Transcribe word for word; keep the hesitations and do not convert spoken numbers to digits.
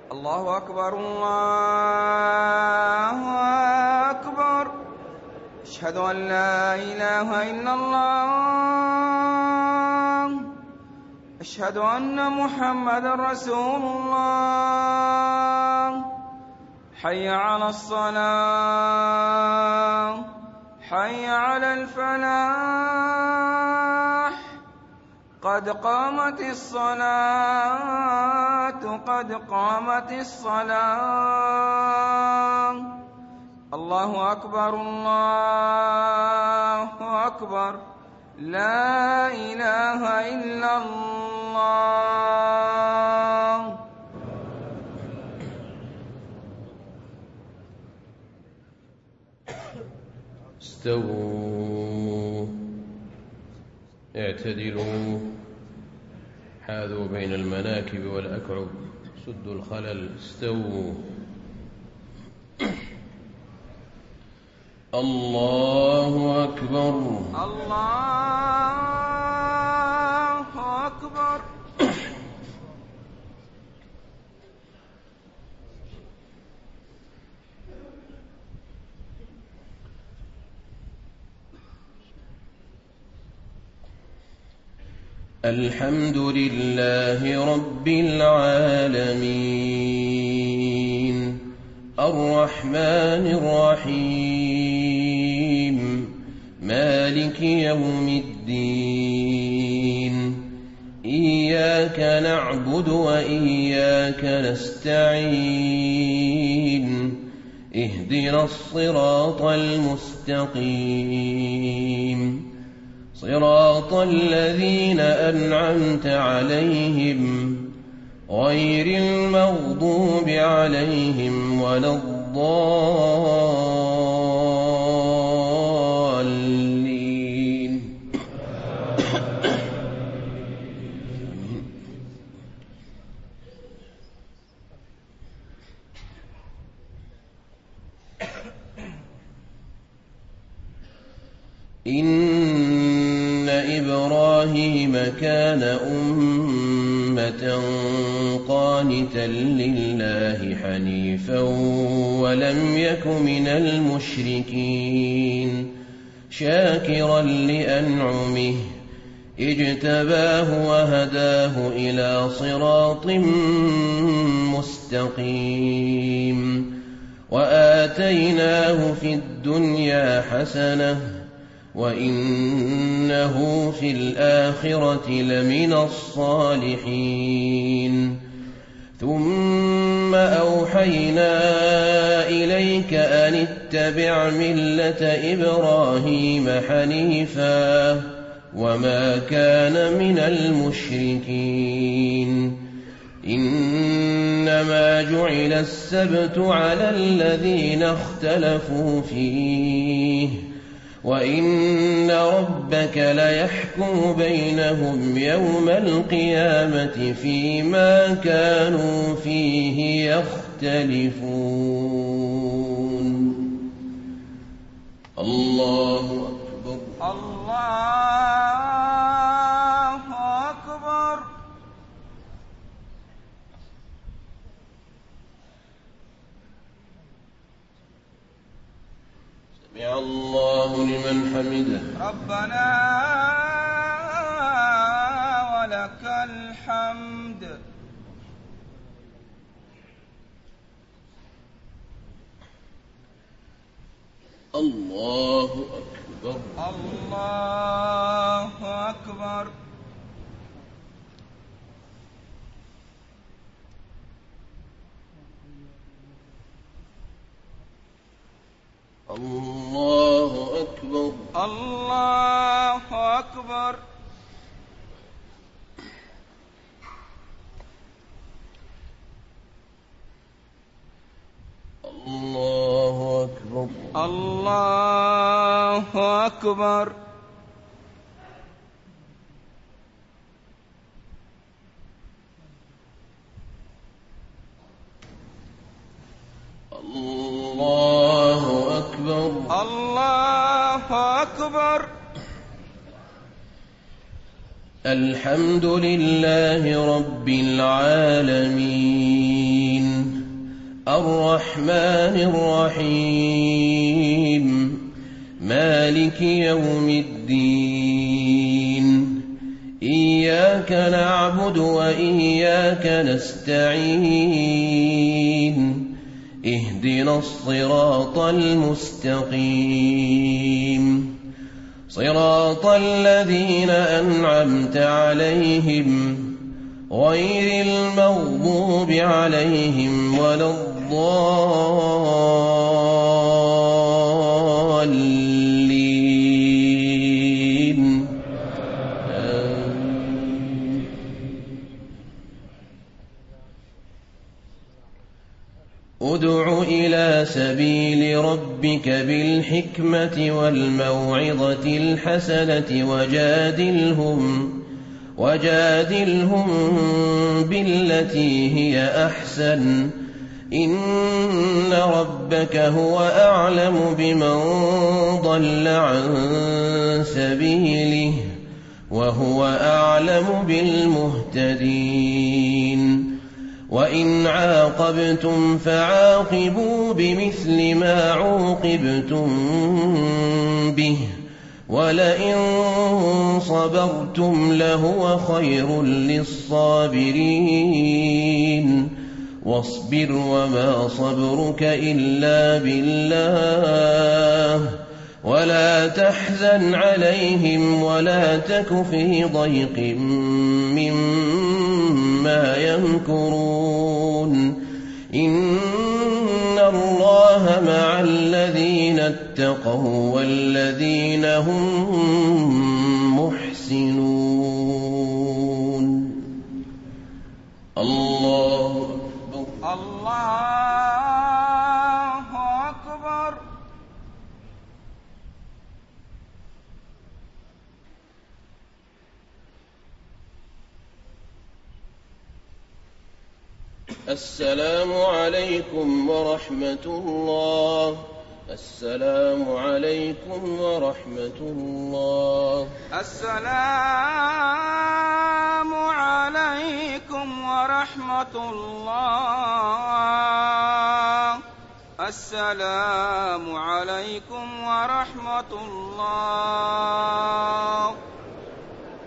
الله أكبر الله أكبر. أشهد أن لا إله إلا الله. أشهد أن محمدًا رسول الله. حي على الصلاة، حي على الفلاح، قد قامت الصلاة، قد قامت الصلاة. الله أكبر الله أكبر. لا إله إلا الله. استووا، اعتدلوا، حاذوا بين المناكب والأكعب، سدوا الخلل. استووا. الله أكبر الله أكبر. الحمد لله رب العالمين، الرحمن الرحيم، مالك يوم الدين. إياك نعبد وإياك نستعين. اهدنا الصراط المستقيم، صراط الذين أنعمت عليهم غير المغضوب عليهم ولا الضالين. إن إبراهيم كان أمة قانتا لله حنيفا ولم يك من المشركين، شاكرا لأنعمه اجتباه وهداه إلى صراط مستقيم. وآتيناه في الدنيا حسنة وإنه في الآخرة لمن الصالحين. ثم أوحينا إليك أن اتبع ملة إبراهيم حنيفا وما كان من المشركين. إنما جعل السبت على الذين اختلفوا فيه، وإن ربك ليحكم بينهم يوم القيامة فيما كانوا فيه يختلفون. الله أكبر الله أكبر. سمع الله لمن حمده. ربنا ولك الحمد. الله أكبر الله أكبر. الله أكبر الله أكبر. الله أكبر الله أكبر. الله أكبر الله أكبر. الحمد لله رب العالمين، الرحمن الرحيم مالك يوم الدين إياك نعبد وإياك نستعين اهدنا الصراط المستقيم صراط الذين أنعمت عليهم غير المغضوب عليهم ولا الضالين آمين. ادع إلى سبيل ربك بالحكمة والموعظة الحسنة وجادلهم وجادلهم بالتي هي أحسن إن ربك هو أعلم بمن ضل عن سبيله وهو أعلم بالمهتدين وإن عاقبتم فعاقبوا بمثل ما عوقبتم به ولئن صبرتم لهو خير للصابرين واصبر وما صبرك إلا بالله ولا تحزن عليهم ولا تك في ضيق مما يمكرون إن الله مع الذين اتقوا والذين هم محسنون. الله أكبر. الله أكبر. السلام عليكم ورحمة الله. السلام عليكم ورحمة الله. السلام عليكم ورحمة الله. السلام عليكم ورحمة الله.